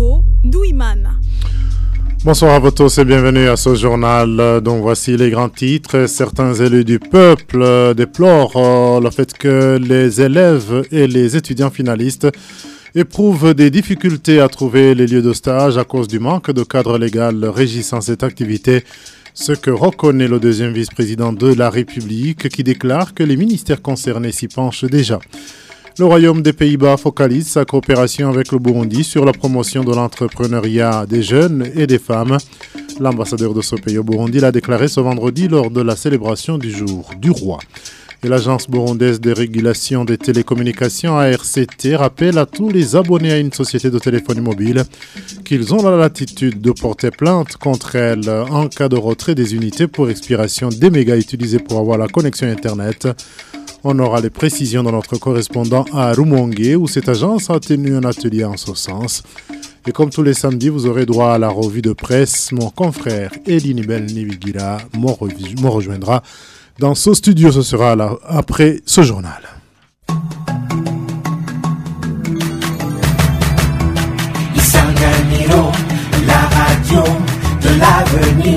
Bosco Douimana. Bonsoir à vous tous et bienvenue à ce journal. Donc voici les grands titres. Certains élus du peuple déplorent le fait que les élèves et les étudiants finalistes éprouvent des difficultés à trouver les lieux de stage à cause du manque de cadre légal régissant cette activité. Ce que reconnaît le deuxième vice-président de la République qui déclare que les ministères concernés s'y penchent déjà. Le Royaume des Pays-Bas focalise sa coopération avec le Burundi sur la promotion de l'entrepreneuriat des jeunes et des femmes. L'ambassadeur de ce pays au Burundi l'a déclaré ce vendredi lors de la célébration du jour du roi. Et l'Agence burundaise de régulation des télécommunications ARCT rappelle à tous les abonnés à une société de téléphonie mobile qu'ils ont la latitude de porter plainte contre elle en cas de retrait des unités pour expiration des mégas utilisés pour avoir la connexion Internet. On aura les précisions de notre correspondant à Rumongue où cette agence a tenu un atelier en ce sens. Et comme tous les samedis, vous aurez droit à la revue de presse. Mon confrère Elinibel Nibigira me rejoindra dans ce studio. Ce sera là, après ce journal. Isanganiro, la radio de l'avenir.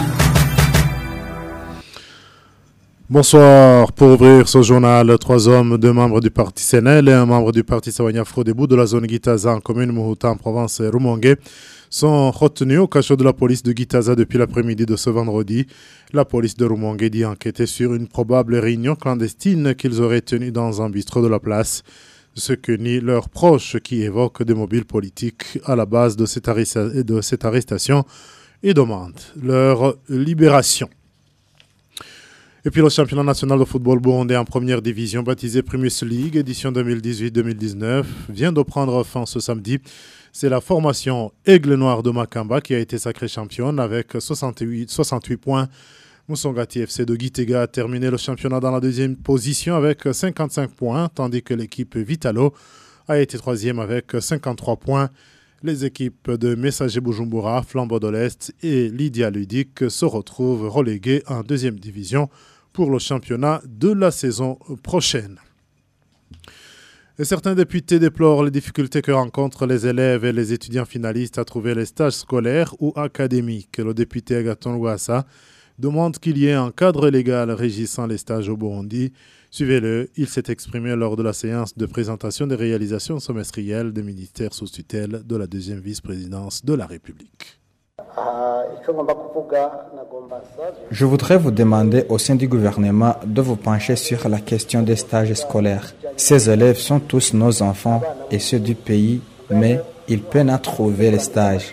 Bonsoir. Pour ouvrir ce journal, 3 hommes, 2 membres du parti Sénel et un membre du parti Sawanya Frodebou de la zone Gitaza en commune Muhuta en province Rumongue sont retenus au cachot de la police de Gitaza depuis l'après-midi de ce vendredi. La police de Rumongue dit enquêter sur une probable réunion clandestine qu'ils auraient tenue dans un bistrot de la place, ce que nient leurs proches qui évoquent des mobiles politiques à la base de cette arrestation et demandent leur libération. Et puis le championnat national de football burundais en première division, baptisé Primus League, édition 2018-2019, vient de prendre fin ce samedi. C'est la formation Aigle Noir de Makamba qui a été sacrée championne avec 68 points. Musongati FC de Gitega a terminé le championnat dans la deuxième position avec 55 points, tandis que l'équipe Vitalo a été troisième avec 53 points. Les équipes de Messager Bujumbura, Flambeau de l'Est et Lydia Ludic se retrouvent reléguées en deuxième division pour le championnat de la saison prochaine. Et certains députés déplorent les difficultés que rencontrent les élèves et les étudiants finalistes à trouver les stages scolaires ou académiques. Le député Agathon Ouassa demande qu'il y ait un cadre légal régissant les stages au Burundi. Suivez-le, il s'est exprimé lors de la séance de présentation des réalisations semestrielles des ministères sous tutelle de la deuxième vice-présidence de la République. Je voudrais vous demander au sein du gouvernement de vous pencher sur la question des stages scolaires. Ces élèves sont tous nos enfants et ceux du pays, mais ils peinent à trouver les stages.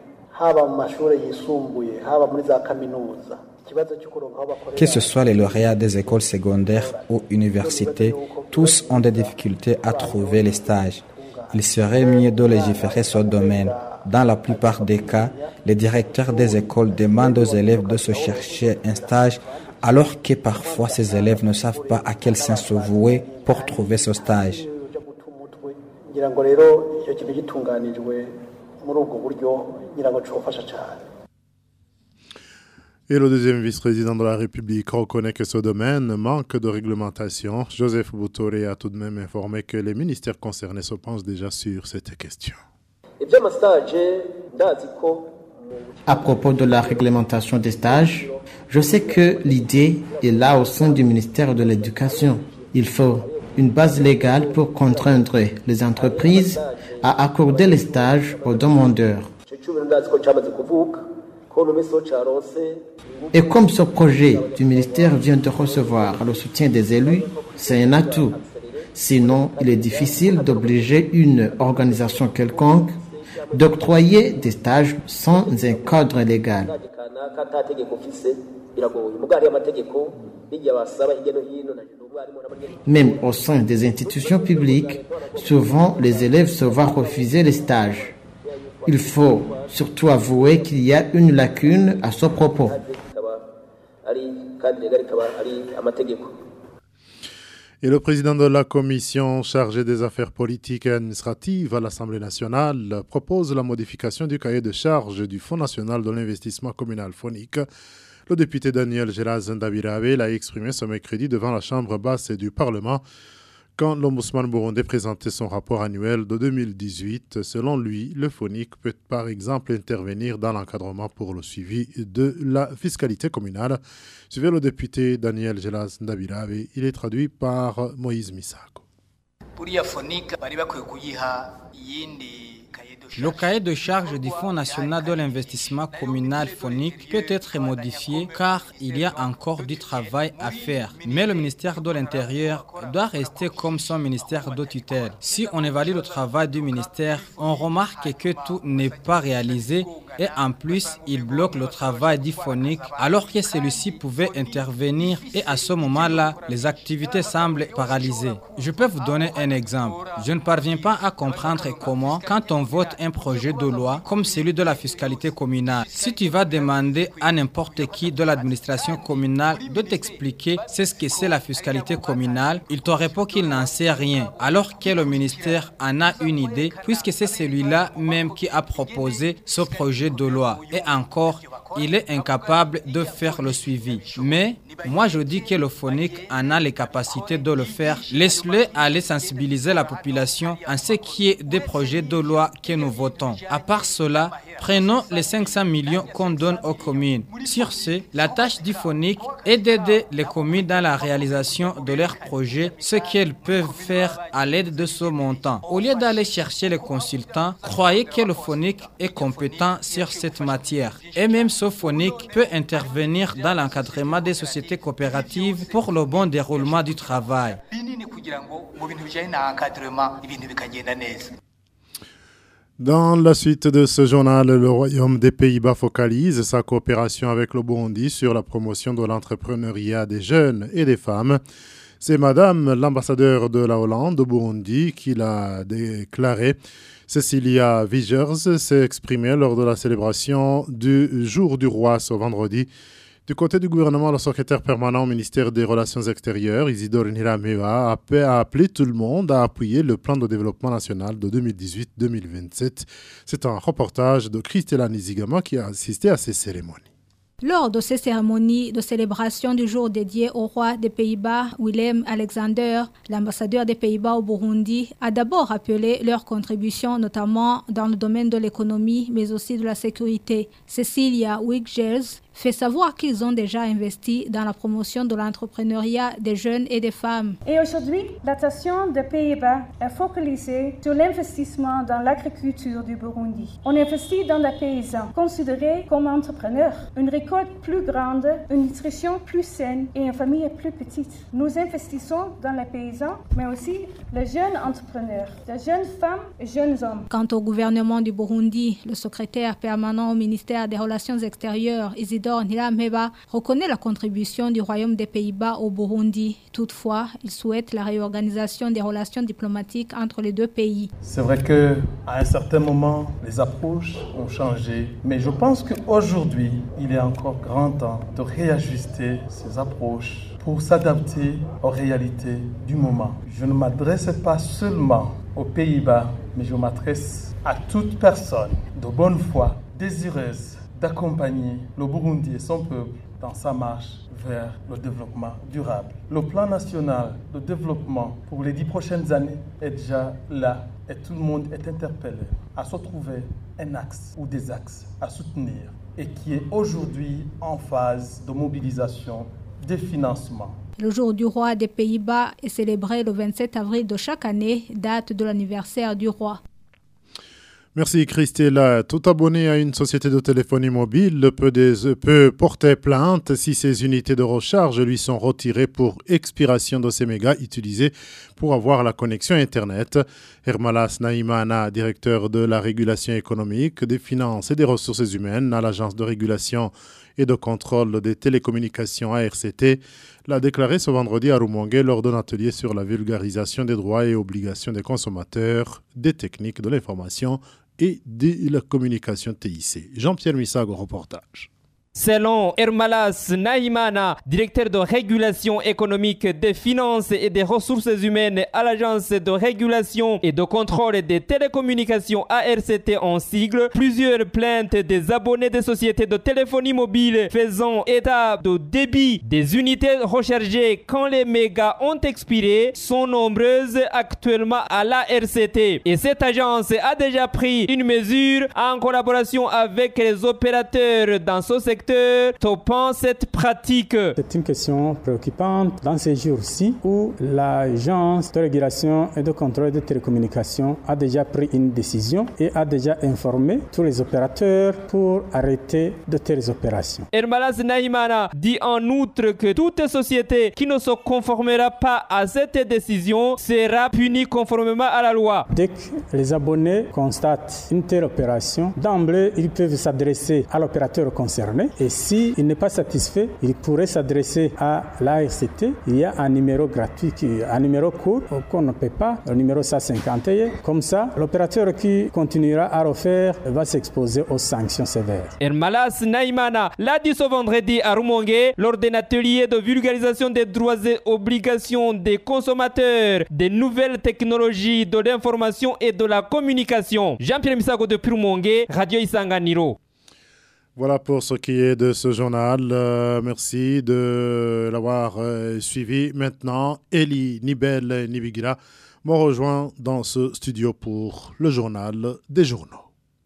Que ce soit les lauréats des écoles secondaires ou universités, tous ont des difficultés à trouver les stages. Il serait mieux de légiférer ce domaine. Dans la plupart des cas, les directeurs des écoles demandent aux élèves de se chercher un stage, alors que parfois ces élèves ne savent pas à quel sens se vouer pour trouver ce stage. Et le deuxième vice-président de la République reconnaît que ce domaine manque de réglementation. Joseph Boutoré a tout de même informé que les ministères concernés se penchent déjà sur cette question. À propos de la réglementation des stages, je sais que l'idée est là au sein du ministère de l'Éducation. Il faut une base légale pour contraindre les entreprises à accorder les stages aux demandeurs. Et comme ce projet du ministère vient de recevoir le soutien des élus, c'est un atout. Sinon, il est difficile d'obliger une organisation quelconque d'octroyer des stages sans un cadre légal. Même au sein des institutions publiques, souvent les élèves se voient refuser les stages. Il faut surtout avouer qu'il y a une lacune à ce propos. Et le président de la commission chargée des affaires politiques et administratives à l'Assemblée nationale propose la modification du cahier de charges du Fonds national de l'investissement communal phonique. Le député Daniel Geraz Ndabirabe l'a exprimé ce mercredi devant la Chambre basse du Parlement. quand l'ombudsman burundais présentait son rapport annuel de 2018. Selon lui, le FONIC peut par exemple intervenir dans l'encadrement pour le suivi de la fiscalité communale. Suivez le député Daniel Gelas Ndabirabe. Il est traduit par Moïse Misako. Le cahier de charges du Fonds national de l'investissement communal FONIC peut être modifié car il y a encore du travail à faire. Mais le ministère de l'Intérieur doit rester comme son ministère de tutelle. Si on évalue le travail du ministère, on remarque que tout n'est pas réalisé et en plus, il bloque le travail du FONIC alors que celui-ci pouvait intervenir et à ce moment-là, les activités semblent paralysées. Je peux vous donner un exemple. Je ne parviens pas à comprendre comment, quand on vote un projet de loi comme celui de la fiscalité communale, si tu vas demander à n'importe qui de l'administration communale de t'expliquer ce que c'est la fiscalité communale, il te répond qu'il n'en sait rien, alors que le ministère en a une idée puisque c'est celui-là même qui a proposé ce projet de loi. Et encore, il est incapable de faire le suivi. Mais moi je dis que le FONIC en a les capacités de le faire. Laisse-le aller sensibiliser la population en ce qui est des projets de loi que nous votons. À part cela, prenons les 500 millions qu'on donne aux communes. Sur ce, la tâche du FONIC est d'aider les communes dans la réalisation de leurs projets, ce qu'elles peuvent faire à l'aide de ce montant. Au lieu d'aller chercher les consultants, croyez que le FONIC est compétent sur cette matière. Et même ce FONIC peut intervenir dans l'encadrement des sociétés coopératives pour le bon déroulement du travail. Dans la suite de ce journal, le Royaume des Pays-Bas focalise sa coopération avec le Burundi sur la promotion de l'entrepreneuriat des jeunes et des femmes. C'est Madame l'ambassadeur de la Hollande au Burundi qui l'a déclaré. Cecilia Vigers s'est exprimée lors de la célébration du Jour du Roi ce vendredi. Du côté du gouvernement, le secrétaire permanent au ministère des Relations extérieures, Isidore Ntirameba, a appelé tout le monde à appuyer le plan de développement national de 2018-2027. C'est un reportage de Christela Nizigama qui a assisté à ces cérémonies. Lors de ces cérémonies de célébration du jour dédié au roi des Pays-Bas, Willem Alexander, l'ambassadeur des Pays-Bas au Burundi, a d'abord rappelé leur contribution, notamment dans le domaine de l'économie, mais aussi de la sécurité. Cecilia Vigers fait savoir qu'ils ont déjà investi dans la promotion de l'entrepreneuriat des jeunes et des femmes. Et aujourd'hui, l'attention des Pays-Bas est focalisée sur l'investissement dans l'agriculture du Burundi. On investit dans les paysans, considérés comme entrepreneurs, une récolte plus grande, une nutrition plus saine et une famille plus petite. Nous investissons dans les paysans, mais aussi les jeunes entrepreneurs, les jeunes femmes et jeunes hommes. Quant au gouvernement du Burundi, le secrétaire permanent au ministère des Relations extérieures, Isidore Ntirameba, reconnaît la contribution du Royaume des Pays-Bas au Burundi. Toutefois, il souhaite la réorganisation des relations diplomatiques entre les deux pays. C'est vrai qu'à un certain moment, les approches ont changé, mais je pense qu'aujourd'hui, il est encore grand temps de réajuster ces approches pour s'adapter aux réalités du moment. Je ne m'adresse pas seulement aux Pays-Bas, mais je m'adresse à toute personne de bonne foi, désireuse d'accompagner le Burundi et son peuple dans sa marche vers le développement durable. Le plan national de développement pour les 10 prochaines années est déjà là et tout le monde est interpellé à se trouver un axe ou des axes à soutenir et qui est aujourd'hui en phase de mobilisation des financements. Le jour du roi des Pays-Bas est célébré le 27 avril de chaque année, date de l'anniversaire du roi. Merci Christella. Tout abonné à une société de téléphonie mobile peut porter plainte si ses unités de recharge lui sont retirées pour expiration de ces mégas utilisés pour avoir la connexion Internet. Hermalas Naïmana, directeur de la régulation économique, des finances et des ressources humaines à l'Agence de régulation et de contrôle des télécommunications ARCT, l'a déclaré ce vendredi à Rumongue lors d'un atelier sur la vulgarisation des droits et obligations des consommateurs, des techniques de l'information et de la communication TIC. Jean-Pierre Missago, reportage. Selon Ermalas Nahimana, directeur de régulation économique des finances et des ressources humaines à l'agence de régulation et de contrôle des télécommunications ARCT en sigle, plusieurs plaintes des abonnés des sociétés de téléphonie mobile faisant état de débit des unités rechargées quand les mégas ont expiré sont nombreuses actuellement à l'ARCT. Et cette agence a déjà pris une mesure en collaboration avec les opérateurs dans ce secteur topant cette pratique. C'est une question préoccupante dans ces jours-ci où l'agence de régulation et de contrôle des télécommunications a déjà pris une décision et a déjà informé tous les opérateurs pour arrêter de telles opérations. Ermalas Nahimana dit en outre que toute société qui ne se conformera pas à cette décision sera punie conformément à la loi. Dès que les abonnés constatent une telle opération, d'emblée, ils peuvent s'adresser à l'opérateur concerné. Et s'il n'est pas satisfait, il pourrait s'adresser à l'ARCT. Il y a un numéro gratuit, un numéro court qu'on ne paie pas, le numéro 151. Comme ça, l'opérateur qui continuera à refaire va s'exposer aux sanctions sévères. Ermalas Nahimana l'a dit ce vendredi à Rumongue lors d'un atelier de vulgarisation des droits et obligations des consommateurs, des nouvelles technologies de l'information et de la communication. Jean-Pierre Misago de Rumongue, Radio Isanganiro. Voilà pour ce qui est de ce journal. Merci de l'avoir suivi. Maintenant, Eli Nibel Nibigira me rejoint dans ce studio pour le journal des journaux.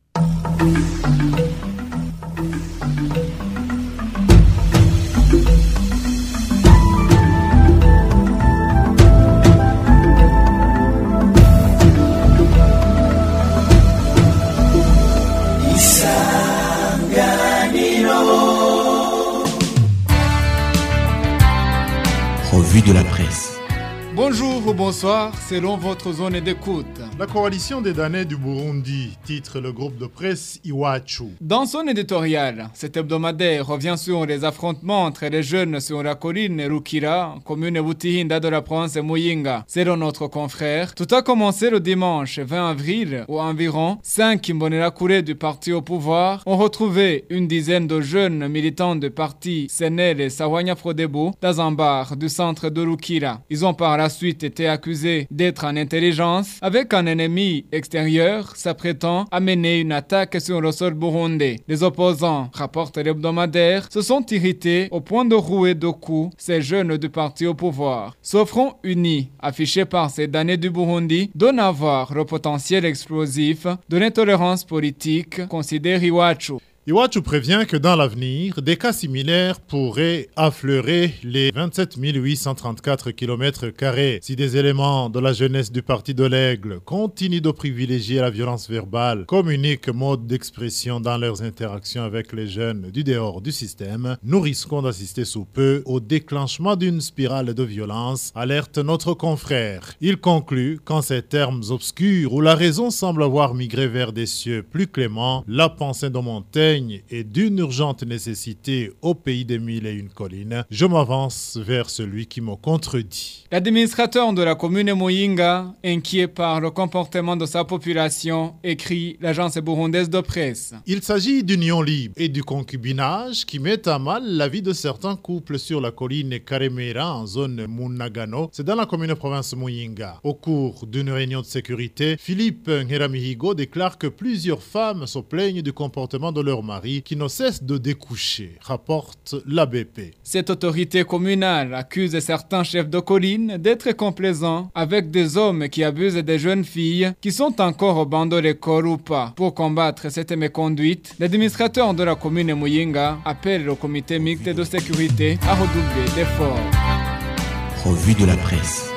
Revue de la presse. Bonjour ou bonsoir, selon votre zone d'écoute. La coalition des damnés du Burundi, titre le groupe de presse Iwachu. Dans son éditorial, cet hebdomadaire revient sur les affrontements entre les jeunes sur la colline Rukira, commune Butihinda de la province Muyinga. Selon notre confrère, tout a commencé le dimanche 20 avril où environ 5 Imbonerakure du parti au pouvoir ont retrouvé une dizaine de jeunes militants du parti Senel et Sawanya Frodebu dans un bar du centre de Rukira. Ils ont par la suite été accusés d'être en intelligence avec un ennemi extérieur s'apprêtant à mener une attaque sur le sol burundais. Les opposants, rapporte l'hebdomadaire, se sont irrités au point de rouer de coups ces jeunes du parti au pouvoir. Ce front uni, affiché par ces damnés du Burundi, donne à voir le potentiel explosif de l'intolérance politique, considère Iwachu. Iwachu prévient que dans l'avenir, des cas similaires pourraient affleurer les 27 834 km² si des éléments de la jeunesse du Parti de l'Aigle continuent de privilégier la violence verbale comme unique mode d'expression dans leurs interactions avec les jeunes du dehors du système. Nous risquons d'assister sous peu au déclenchement d'une spirale de violence, alerte notre confrère. Il conclut qu'en ces termes obscurs où la raison semble avoir migré vers des cieux plus cléments, la pensée de Montaigne est d'une urgente nécessité au pays des mille et une collines. Je m'avance vers celui qui me contredit. L'administrateur de la commune Muyinga, inquiet par le comportement de sa population, écrit l'agence burundaise de presse. Il s'agit d'union libre et du concubinage qui met à mal la vie de certains couples sur la colline Karemera en zone Munagano. C'est dans la commune province Muyinga. Au cours d'une réunion de sécurité, Philippe Ngeramihigo déclare que plusieurs femmes se plaignent du comportement de leur mari qui ne cesse de découcher, rapporte l'ABP. Cette autorité communale accuse certains chefs de colline d'être complaisants avec des hommes qui abusent des jeunes filles qui sont encore au banc de l'école ou pas. Pour combattre cette méconduite, l'administrateur de la commune Muyinga appelle le comité mixte de sécurité à redoubler d'efforts. Revue de la presse.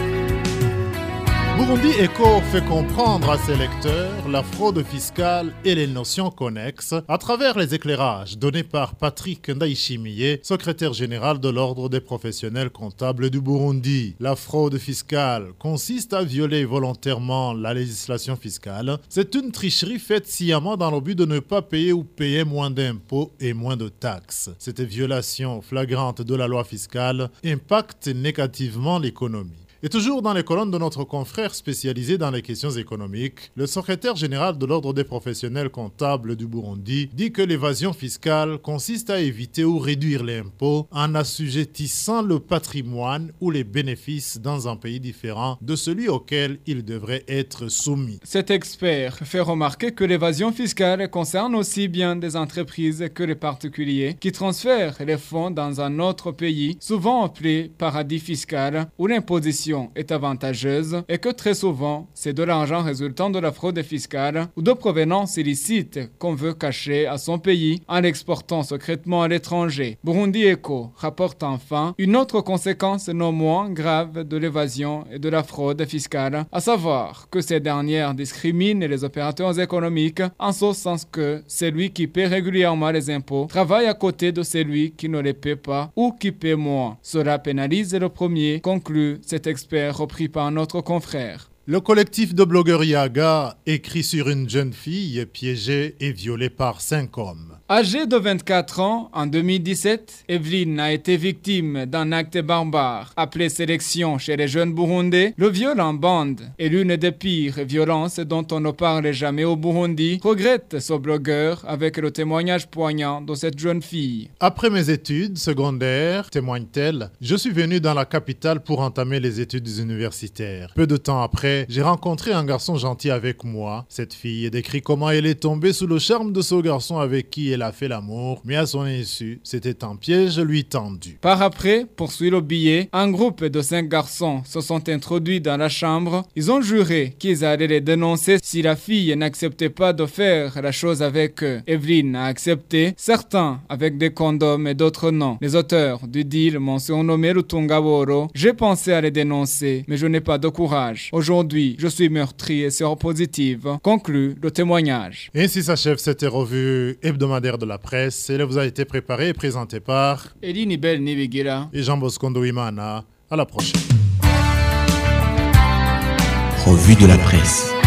Burundi Echo fait comprendre à ses lecteurs la fraude fiscale et les notions connexes à travers les éclairages donnés par Patrick Ndaishimiye, secrétaire général de l'Ordre des professionnels comptables du Burundi. La fraude fiscale consiste à violer volontairement la législation fiscale. C'est une tricherie faite sciemment dans le but de ne pas payer ou payer moins d'impôts et moins de taxes. Cette violation flagrante de la loi fiscale impacte négativement l'économie. Et toujours dans les colonnes de notre confrère spécialisé dans les questions économiques, le secrétaire général de l'Ordre des professionnels comptables du Burundi dit que l'évasion fiscale consiste à éviter ou réduire l'impôt en assujettissant le patrimoine ou les bénéfices dans un pays différent de celui auquel il devrait être soumis. Cet expert fait remarquer que l'évasion fiscale concerne aussi bien des entreprises que les particuliers qui transfèrent les fonds dans un autre pays, souvent appelé paradis fiscal, où l'imposition est avantageuse et que très souvent, c'est de l'argent résultant de la fraude fiscale ou de provenance illicite qu'on veut cacher à son pays en l'exportant secrètement à l'étranger. Burundi Echo rapporte enfin une autre conséquence non moins grave de l'évasion et de la fraude fiscale, à savoir que ces dernières discriminent les opérateurs économiques en ce sens que celui qui paie régulièrement les impôts travaille à côté de celui qui ne les paie pas ou qui paie moins. Cela pénalise le premier, conclut cet expert repris par notre confrère. Le collectif de blogueurs Yaga écrit sur une jeune fille piégée et violée par 5 hommes. Âgée de 24 ans, en 2017, Evelyne a été victime d'un acte barbare. Appelé sélection chez les jeunes burundais, le viol en bande est l'une des pires violences dont on ne parle jamais au Burundi, regrette ce blogueur avec le témoignage poignant de cette jeune fille. Après mes études secondaires, témoigne-t-elle, je suis venue dans la capitale pour entamer les études universitaires. Peu de temps après, j'ai rencontré un garçon gentil avec moi. Cette fille décrit comment elle est tombée sous le charme de ce garçon avec qui elle a fait l'amour, mais à son insu, c'était un piège lui tendu. Par après, poursuit le billet, un groupe de 5 garçons se sont introduits dans la chambre. Ils ont juré qu'ils allaient les dénoncer si la fille n'acceptait pas de faire la chose avec eux. Evelyne a accepté, certains avec des condoms et d'autres non. Les auteurs du deal m'ont surnommé le Tungaboro. J'ai pensé à les dénoncer, mais je n'ai pas de courage. Aujourd'hui, je suis meurtri et séropositive, conclut le témoignage. Ainsi s'achève cette revue hebdomadaire de la presse. Elle vous a été préparée et présentée par Elie Nibel Nibigira et Jean Bosco Ndoimana. À la prochaine. Revue de la presse.